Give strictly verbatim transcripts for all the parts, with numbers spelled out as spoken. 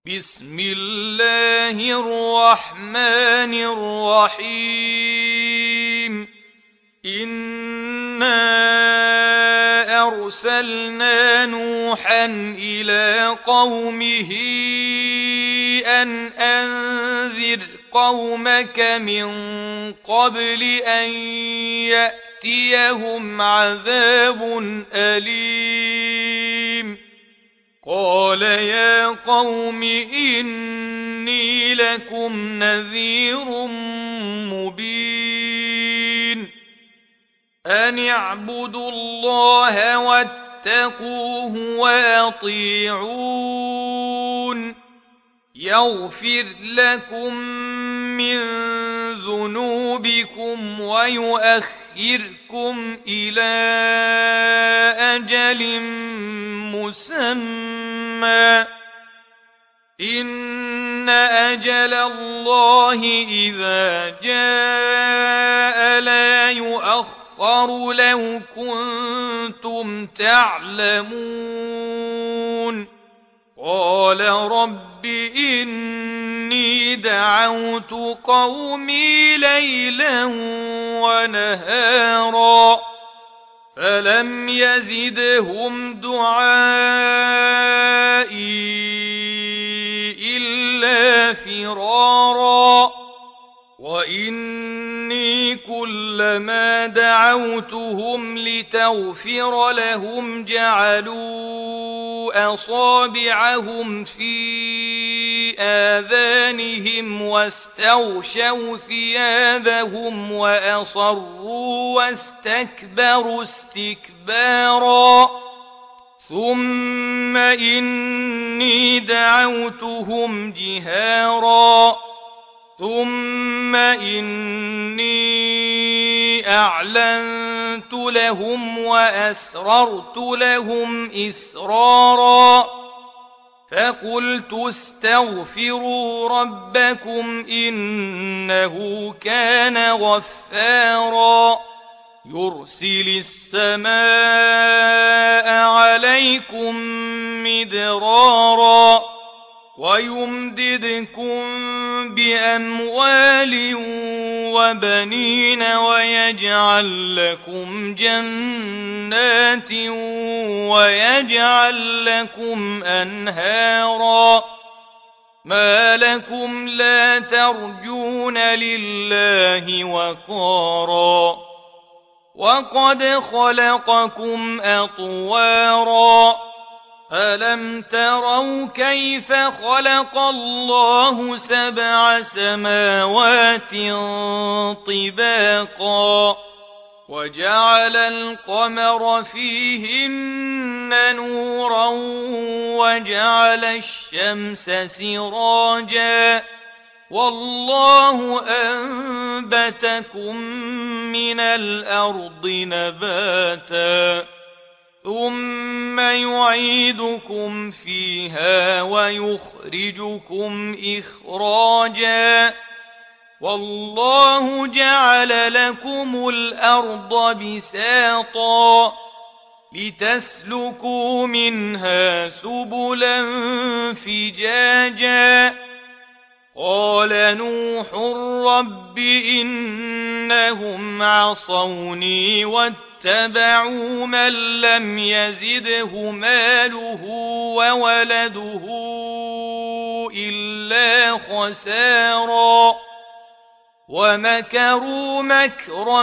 بسم الله الرحمن الرحيم إنا أرسلنا نوحا إلى قومه أن أنذر قومك من قبل أن يأتيهم عذاب أليم قال يا قوم إني لكم نذير مبين أن اعبدوا الله واتقوه وأطيعون يغفر لكم من ذنوبكم ويؤخركم إلى أجل مسمى إن أجل الله إذا جاء لا يؤخر لو كنتم تعلمون قال رب إني دعوت قومي ليلا ونهارا فلم يزدهم دعائي إلا فرارا وإني كلما دعوتهم لتغفر لهم جعلوا أصابعهم في آذانهم واستغشوا ثيابهم وأصروا واستكبروا استكبارا ثم إني دعوتهم جهارا ثم إني أعلنت لهم وأسررت لهم إسرارا فقلت استغفروا ربكم إنه كان غفارا يرسل السماء عليكم مدرارا ويمددكم بأموال وبنين ويجعل لكم جنات ويجعل لكم أنهارا ما لكم لا ترجون لله وقارا وقد خلقكم أطوارا ألم تروا كيف خلق الله سبع سماوات طباقا وجعل القمر فيهن نورا وجعل الشمس سراجا والله أنبتكم من الأرض نباتا ثم يعيدكم فيها ويخرجكم إخراجا والله جعل لكم الأرض بساطا لتسلكوا منها سبلا فجاجا قال نوح رب إنهم عصوني واتبعوا من لم يزده ماله وولده إلا خسارا ومكروا مكرا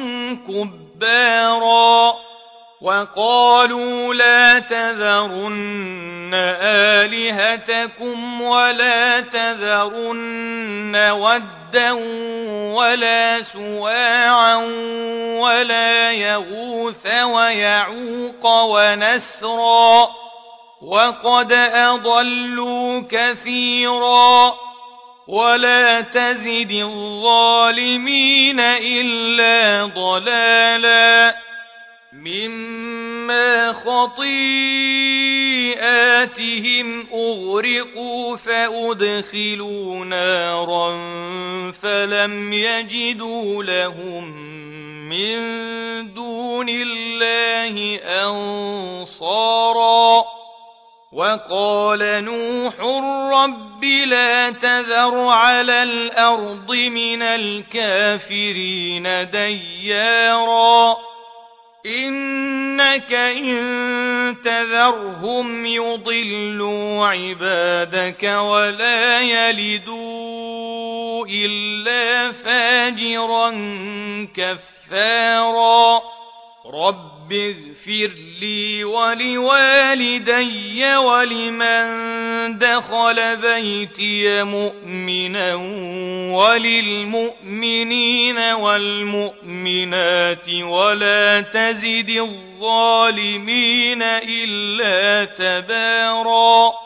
كبارا وقالوا لا تذرن آلهتكم ولا تذرن ودا ولا سواعا ولا يغوث ويعوق ونسرا وقد أضلوا كثيرا ولا تزد الظالمين إلا ضلالا مما خطيئاتهم أغرقوا فأدخلوا نارا فلم يجدوا لهم من دون الله أنصارا وقال نوح رب لا تذر على الأرض من الكافرين ديارا إنك إن تذرهم يضلوا عبادك ولا يلدوا إلا فاجرا كفارا رب اغفر لي ولوالدي ولمن دخل بيتي مؤمنا وللمؤمنين والمؤمنات ولا تزد الظالمين إلا تباراً